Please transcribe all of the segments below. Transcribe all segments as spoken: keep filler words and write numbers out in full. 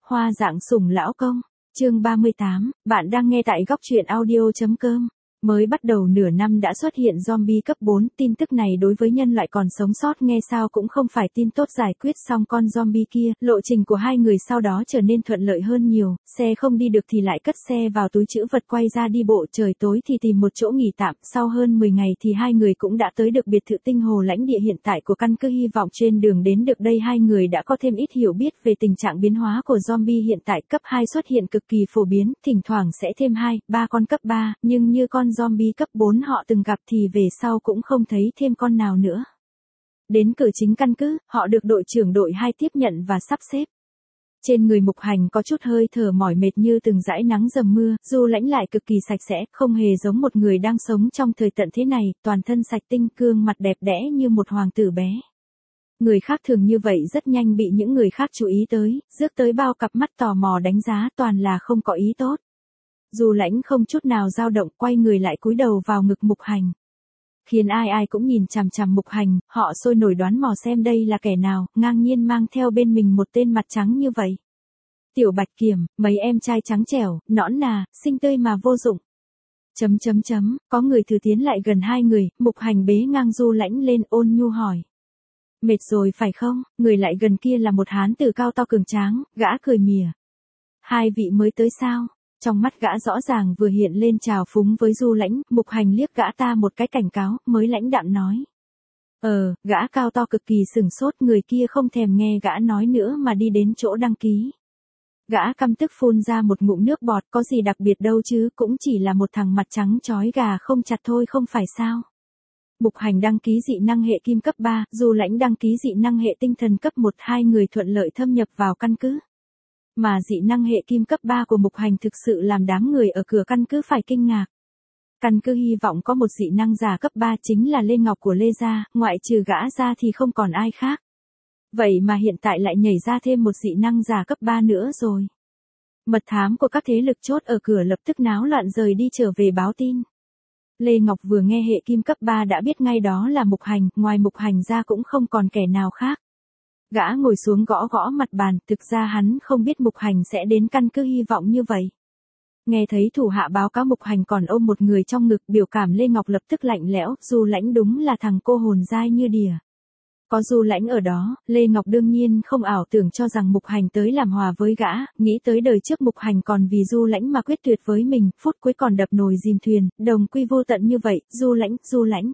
Hoa dạng sủng lão công, chương ba mươi tám, bạn đang nghe tại góc truyện audio.com. Mới bắt đầu nửa năm đã xuất hiện zombie cấp bốn, tin tức này đối với nhân loại còn sống sót nghe sao cũng không phải tin tốt. Giải quyết xong con zombie kia, lộ trình của hai người sau đó trở nên thuận lợi hơn nhiều, xe không đi được thì lại cất xe vào túi trữ vật quay ra đi bộ, trời tối thì tìm một chỗ nghỉ tạm, sau hơn mười ngày thì hai người cũng đã tới được biệt thự tinh hồ lãnh địa hiện tại của căn cứ. Hy vọng trên đường đến được đây hai người đã có thêm ít hiểu biết về tình trạng biến hóa của zombie hiện tại. Cấp hai xuất hiện cực kỳ phổ biến, thỉnh thoảng sẽ thêm hai, ba con cấp ba, nhưng như con zombie cấp bốn họ từng gặp thì về sau cũng không thấy thêm con nào nữa. Đến cửa chính căn cứ, họ được đội trưởng đội hai tiếp nhận và sắp xếp. Trên người Mục Hành có chút hơi thở mỏi mệt như từng dãi nắng dầm mưa, Du Lãnh lại cực kỳ sạch sẽ, không hề giống một người đang sống trong thời tận thế này, toàn thân sạch tinh, gương mặt đẹp đẽ như một hoàng tử bé. Người khác thường như vậy rất nhanh bị những người khác chú ý tới, rước tới bao cặp mắt tò mò đánh giá, toàn là không có ý tốt. Du Lãnh không chút nào dao động, quay người lại cúi đầu vào ngực Mục Hành. Khiến ai ai cũng nhìn chằm chằm Mục Hành, họ sôi nổi đoán mò xem đây là kẻ nào, ngang nhiên mang theo bên mình một tên mặt trắng như vậy. Tiểu Bạch Kiểm, mấy em trai trắng trẻo, nõn nà, xinh tươi mà vô dụng. Chấm chấm chấm, có người thử tiến lại gần hai người, Mục Hành bế ngang Du Lãnh lên, ôn nhu hỏi. Mệt rồi phải không? Người lại gần kia là một hán tử cao to cường tráng, gã cười mỉa. Hai vị mới tới sao? Trong mắt gã rõ ràng vừa hiện lên trào phúng với Du Lãnh, Mục Hành liếc gã ta một cái cảnh cáo, mới lãnh đạm nói. Ờ, gã cao to cực kỳ sửng sốt, người kia không thèm nghe gã nói nữa mà đi đến chỗ đăng ký. Gã căm tức phun ra một ngụm nước bọt, có gì đặc biệt đâu chứ, cũng chỉ là một thằng mặt trắng chói gà không chặt thôi không phải sao. Mục Hành đăng ký dị năng hệ kim cấp ba, Du Lãnh đăng ký dị năng hệ tinh thần cấp một, hai người thuận lợi thâm nhập vào căn cứ. Mà dị năng hệ kim cấp ba của Mục Hành thực sự làm đám người ở cửa căn cứ phải kinh ngạc. Căn cứ hy vọng có một dị năng giả cấp ba chính là Lê Ngọc của Lê gia, ngoại trừ gã ra thì không còn ai khác. Vậy mà hiện tại lại nhảy ra thêm một dị năng giả cấp ba nữa rồi. Mật thám của các thế lực chốt ở cửa lập tức náo loạn rời đi trở về báo tin. Lê Ngọc vừa nghe hệ kim cấp ba đã biết ngay đó là Mục Hành, ngoài Mục Hành ra cũng không còn kẻ nào khác. Gã ngồi xuống gõ gõ mặt bàn, thực ra hắn không biết Mục Hành sẽ đến căn cứ hy vọng như vậy. Nghe thấy thủ hạ báo cáo Mục Hành còn ôm một người trong ngực, biểu cảm Lê Ngọc lập tức lạnh lẽo, Du Lãnh đúng là thằng cô hồn dai như đỉa. Có Du Lãnh ở đó, Lê Ngọc đương nhiên không ảo tưởng cho rằng Mục Hành tới làm hòa với gã, nghĩ tới đời trước Mục Hành còn vì Du Lãnh mà quyết tuyệt với mình, phút cuối còn đập nồi dìm thuyền, đồng quy vô tận như vậy, Du Lãnh, Du Lãnh.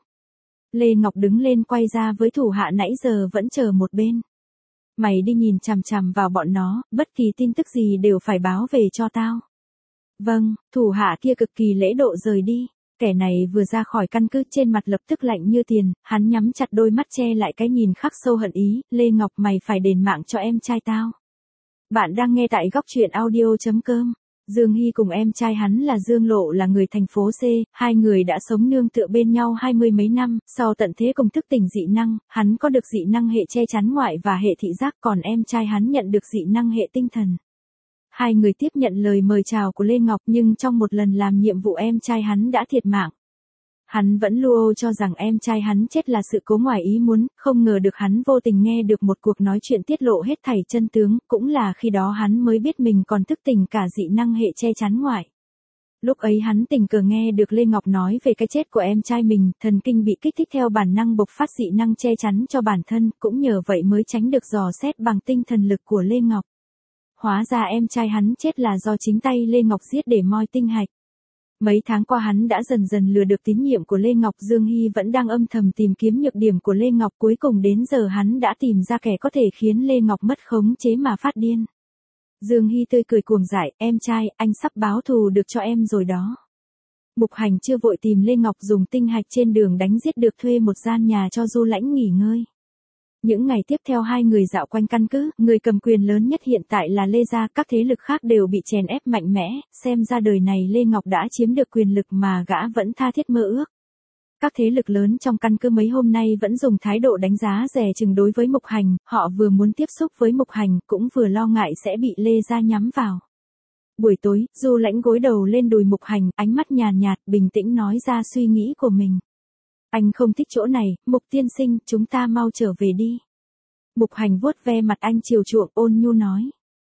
Lê Ngọc đứng lên quay ra với thủ hạ nãy giờ vẫn chờ một bên. Mày đi nhìn chằm chằm vào bọn nó, bất kỳ tin tức gì đều phải báo về cho tao. Vâng, thủ hạ kia cực kỳ lễ độ rời đi. Kẻ này vừa ra khỏi căn cứ trên mặt lập tức lạnh như tiền, hắn nhắm chặt đôi mắt che lại cái nhìn khắc sâu hận ý, Lê Ngọc mày phải đền mạng cho em trai tao. Bạn đang nghe tại góc truyện audio.com. Dương Hy cùng em trai hắn là Dương Lộ là người thành phố C, hai người đã sống nương tựa bên nhau hai mươi mấy năm, sau tận thế cùng thức tỉnh dị năng, hắn có được dị năng hệ che chắn ngoại và hệ thị giác, còn em trai hắn nhận được dị năng hệ tinh thần. Hai người tiếp nhận lời mời chào của Lê Ngọc nhưng trong một lần làm nhiệm vụ em trai hắn đã thiệt mạng. Hắn vẫn lu cho rằng em trai hắn chết là sự cố ngoài ý muốn, không ngờ được hắn vô tình nghe được một cuộc nói chuyện tiết lộ hết thảy chân tướng, cũng là khi đó hắn mới biết mình còn thức tỉnh cả dị năng hệ che chắn ngoại. Lúc ấy hắn tình cờ nghe được Lê Ngọc nói về cái chết của em trai mình, thần kinh bị kích thích theo bản năng bộc phát dị năng che chắn cho bản thân, cũng nhờ vậy mới tránh được dò xét bằng tinh thần lực của Lê Ngọc. Hóa ra em trai hắn chết là do chính tay Lê Ngọc giết để moi tinh hạch. Mấy tháng qua hắn đã dần dần lừa được tín nhiệm của Lê Ngọc, Dương Hy vẫn đang âm thầm tìm kiếm nhược điểm của Lê Ngọc, cuối cùng đến giờ hắn đã tìm ra kẻ có thể khiến Lê Ngọc mất khống chế mà phát điên. Dương Hy tươi cười cuồng dại, em trai, anh sắp báo thù được cho em rồi đó. Mục Hành chưa vội tìm Lê Ngọc, dùng tinh hạch trên đường đánh giết được thuê một gian nhà cho Du Lãnh nghỉ ngơi. Những ngày tiếp theo hai người dạo quanh căn cứ, người cầm quyền lớn nhất hiện tại là Lê gia, các thế lực khác đều bị chèn ép mạnh mẽ, xem ra đời này Lê Ngọc đã chiếm được quyền lực mà gã vẫn tha thiết mơ ước. Các thế lực lớn trong căn cứ mấy hôm nay vẫn dùng thái độ đánh giá dè chừng đối với Mục Hành, họ vừa muốn tiếp xúc với Mục Hành, cũng vừa lo ngại sẽ bị Lê gia nhắm vào. Buổi tối, Du Lãnh gối đầu lên đùi Mục Hành, ánh mắt nhàn nhạt, bình tĩnh nói ra suy nghĩ của mình. Anh không thích chỗ này, Mục tiên sinh, chúng ta mau trở về đi. Mục Hành vuốt ve mặt anh chiều chuộng, ôn nhu nói.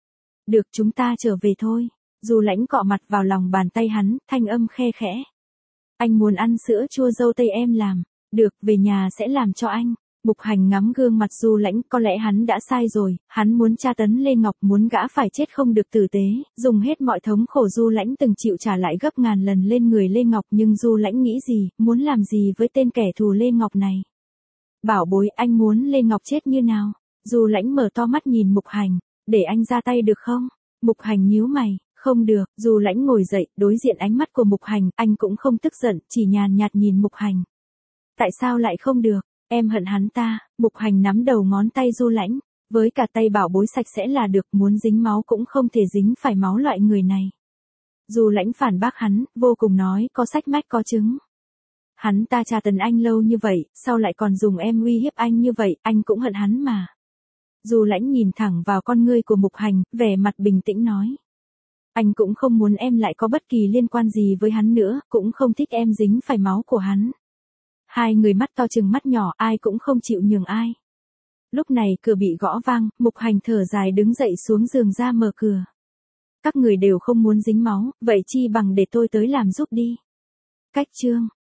Được, chúng ta trở về thôi. Du Lãnh cọ mặt vào lòng bàn tay hắn, thanh âm khe khẽ. Anh muốn ăn sữa chua dâu tây em làm. Được, về nhà sẽ làm cho anh. Mục Hành ngắm gương mặt Du Lãnh, có lẽ hắn đã sai rồi, hắn muốn tra tấn Lê Ngọc, muốn gã phải chết không được tử tế, dùng hết mọi thống khổ Du Lãnh từng chịu trả lại gấp ngàn lần lên người Lê Ngọc, nhưng Du Lãnh nghĩ gì, muốn làm gì với tên kẻ thù Lê Ngọc này? Bảo bối, anh muốn Lê Ngọc chết như nào? Du Lãnh mở to mắt nhìn Mục Hành, để anh ra tay được không? Mục Hành nhíu mày, không được. Du Lãnh ngồi dậy, đối diện ánh mắt của Mục Hành, anh cũng không tức giận, chỉ nhàn nhạt nhìn Mục Hành. Tại sao lại không được? Em hận hắn ta. Mục Hành nắm đầu ngón tay Du Lãnh, với cả tay bảo bối sạch sẽ là được, muốn dính máu cũng không thể dính phải máu loại người này. Du Lãnh phản bác hắn, vô cùng nói, có sách mách có chứng. Hắn ta tra tấn anh lâu như vậy, sao lại còn dùng em uy hiếp anh như vậy, anh cũng hận hắn mà. Du Lãnh nhìn thẳng vào con ngươi của Mục Hành, vẻ mặt bình tĩnh nói. Anh cũng không muốn em lại có bất kỳ liên quan gì với hắn nữa, cũng không thích em dính phải máu của hắn. Hai người mắt to chừng mắt nhỏ, ai cũng không chịu nhường ai. Lúc này cửa bị gõ vang, Mục Hành thở dài đứng dậy xuống giường ra mở cửa. Các người đều không muốn dính máu, vậy chi bằng để tôi tới làm giúp đi. Cách chương